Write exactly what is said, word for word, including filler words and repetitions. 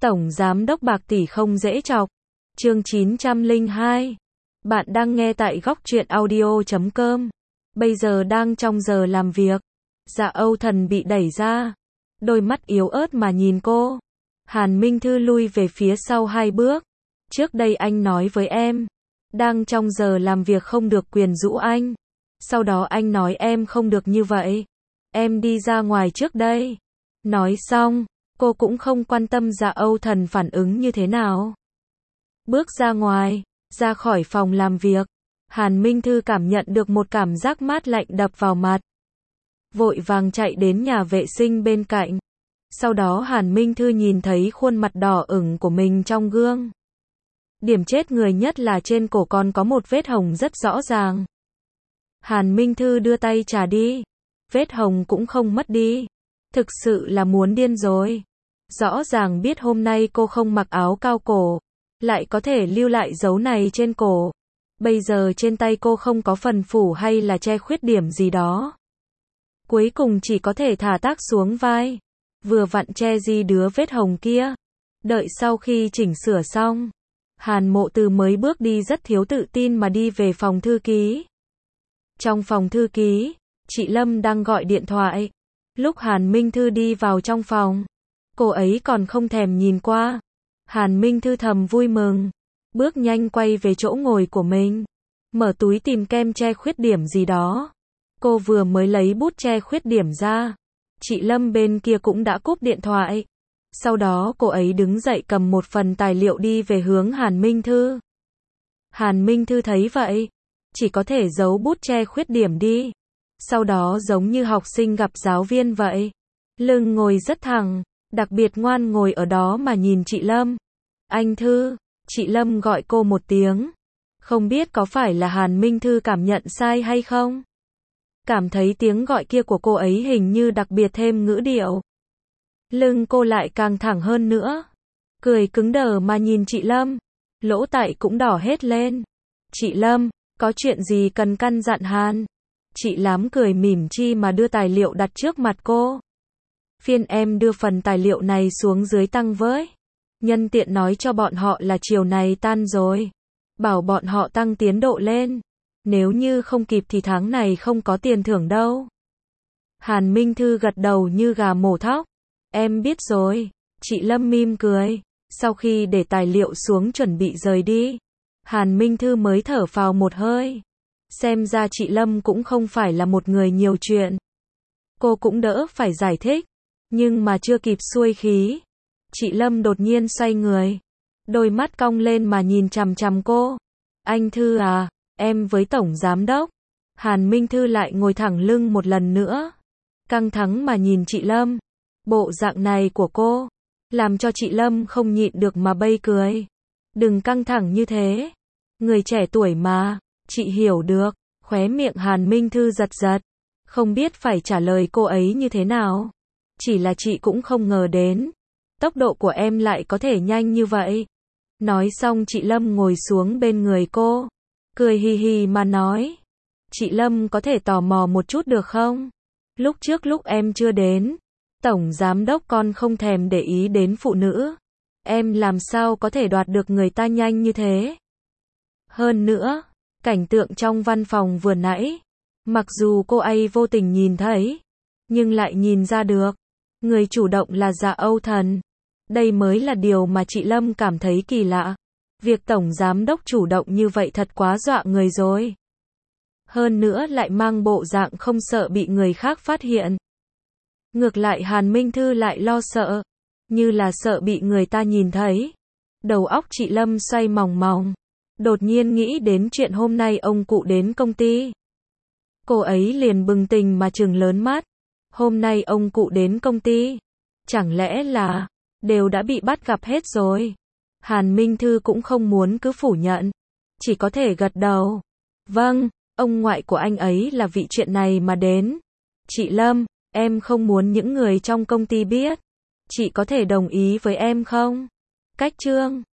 Tổng Giám đốc bạc tỷ không dễ chọc. Chương chín trăm lẻ hai. Bạn đang nghe tại góc truyện audio chấm com. Bây giờ đang trong giờ làm việc. Dạ Âu Thần bị đẩy ra. Đôi mắt yếu ớt mà nhìn cô. Hàn Minh Thư lui về phía sau hai bước. Trước đây anh nói với em. Đang trong giờ làm việc không được quyền rũ anh. Sau đó anh nói em không được như vậy. Em đi ra ngoài trước đây. Nói xong, cô cũng không quan tâm Dạ Âu Thần phản ứng như thế nào. Bước ra ngoài, ra khỏi phòng làm việc. Hàn Minh Thư cảm nhận được một cảm giác mát lạnh đập vào mặt. Vội vàng chạy đến nhà vệ sinh bên cạnh. Sau đó Hàn Minh Thư nhìn thấy khuôn mặt đỏ ửng của mình trong gương. Điểm chết người nhất là trên cổ còn có một vết hồng rất rõ ràng. Hàn Minh Thư đưa tay chà đi. Vết hồng cũng không mất đi. Thực sự là muốn điên rồi. Rõ ràng biết hôm nay cô không mặc áo cao cổ, lại có thể lưu lại dấu này trên cổ. Bây giờ trên tay cô không có phần phủ hay là che khuyết điểm gì đó. Cuối cùng chỉ có thể thả tác xuống vai. Vừa vặn che di đứa vết hồng kia. Đợi sau khi chỉnh sửa xong, Hàn Mộ Từ mới bước đi rất thiếu tự tin mà đi về phòng thư ký. Trong phòng thư ký, chị Lâm đang gọi điện thoại. Lúc Hàn Minh Thư đi vào trong phòng, cô ấy còn không thèm nhìn qua. Hàn Minh Thư thầm vui mừng, bước nhanh quay về chỗ ngồi của mình, mở túi tìm kem che khuyết điểm gì đó. Cô vừa mới lấy bút che khuyết điểm ra, chị Lâm bên kia cũng đã cúp điện thoại. Sau đó cô ấy đứng dậy cầm một phần tài liệu đi về hướng Hàn Minh Thư. Hàn Minh Thư thấy vậy, chỉ có thể giấu bút che khuyết điểm đi. Sau đó giống như học sinh gặp giáo viên vậy, lưng ngồi rất thẳng, đặc biệt ngoan ngồi ở đó mà nhìn chị Lâm. Anh Thư, chị Lâm gọi cô một tiếng. Không biết có phải là Hàn Minh Thư cảm nhận sai hay không? Cảm thấy tiếng gọi kia của cô ấy hình như đặc biệt thêm ngữ điệu. Lưng cô lại càng thẳng hơn nữa. Cười cứng đờ mà nhìn chị Lâm. Lỗ tai cũng đỏ hết lên. Chị Lâm, có chuyện gì cần căn dặn Hàn? Chị Lám cười mỉm chi mà đưa tài liệu đặt trước mặt cô. Phiên em đưa phần tài liệu này xuống dưới tăng với. Nhân tiện nói cho bọn họ là chiều này tan rồi. Bảo bọn họ tăng tiến độ lên. Nếu như không kịp thì tháng này không có tiền thưởng đâu. Hàn Minh Thư gật đầu như gà mổ thóc. Em biết rồi. Chị Lâm mỉm cười. Sau khi để tài liệu xuống chuẩn bị rời đi, Hàn Minh Thư mới thở phào một hơi. Xem ra chị Lâm cũng không phải là một người nhiều chuyện. Cô cũng đỡ phải giải thích. Nhưng mà chưa kịp xuôi khí, chị Lâm đột nhiên xoay người. Đôi mắt cong lên mà nhìn chằm chằm cô. Anh Thư à, em với Tổng Giám đốc. Hàn Minh Thư lại ngồi thẳng lưng một lần nữa. Căng thẳng mà nhìn chị Lâm. Bộ dạng này của cô, làm cho chị Lâm không nhịn được mà bây cười. Đừng căng thẳng như thế. Người trẻ tuổi mà. Chị hiểu được. Khóe miệng Hàn Minh Thư giật giật. Không biết phải trả lời cô ấy như thế nào. Chỉ là chị cũng không ngờ đến. Tốc độ của em lại có thể nhanh như vậy. Nói xong chị Lâm ngồi xuống bên người cô. Cười hì hì mà nói. Chị Lâm có thể tò mò một chút được không? Lúc trước lúc em chưa đến, Tổng Giám đốc con không thèm để ý đến phụ nữ. Em làm sao có thể đoạt được người ta nhanh như thế? Hơn nữa, cảnh tượng trong văn phòng vừa nãy, mặc dù cô ấy vô tình nhìn thấy, nhưng lại nhìn ra được, người chủ động là Dạ Âu Thần. Đây mới là điều mà chị Lâm cảm thấy kỳ lạ. Việc Tổng Giám đốc chủ động như vậy thật quá dọa người rồi. Hơn nữa lại mang bộ dạng không sợ bị người khác phát hiện. Ngược lại Hàn Minh Thư lại lo sợ, như là sợ bị người ta nhìn thấy. Đầu óc chị Lâm xoay mòng mòng. Đột nhiên nghĩ đến chuyện hôm nay ông cụ đến công ty. Cô ấy liền bừng tỉnh mà trừng lớn mắt. Hôm nay ông cụ đến công ty. Chẳng lẽ là đều đã bị bắt gặp hết rồi? Hàn Minh Thư cũng không muốn cứ phủ nhận. Chỉ có thể gật đầu. Vâng, ông ngoại của anh ấy là vì chuyện này mà đến. Chị Lâm, em không muốn những người trong công ty biết. Chị có thể đồng ý với em không? Cách chương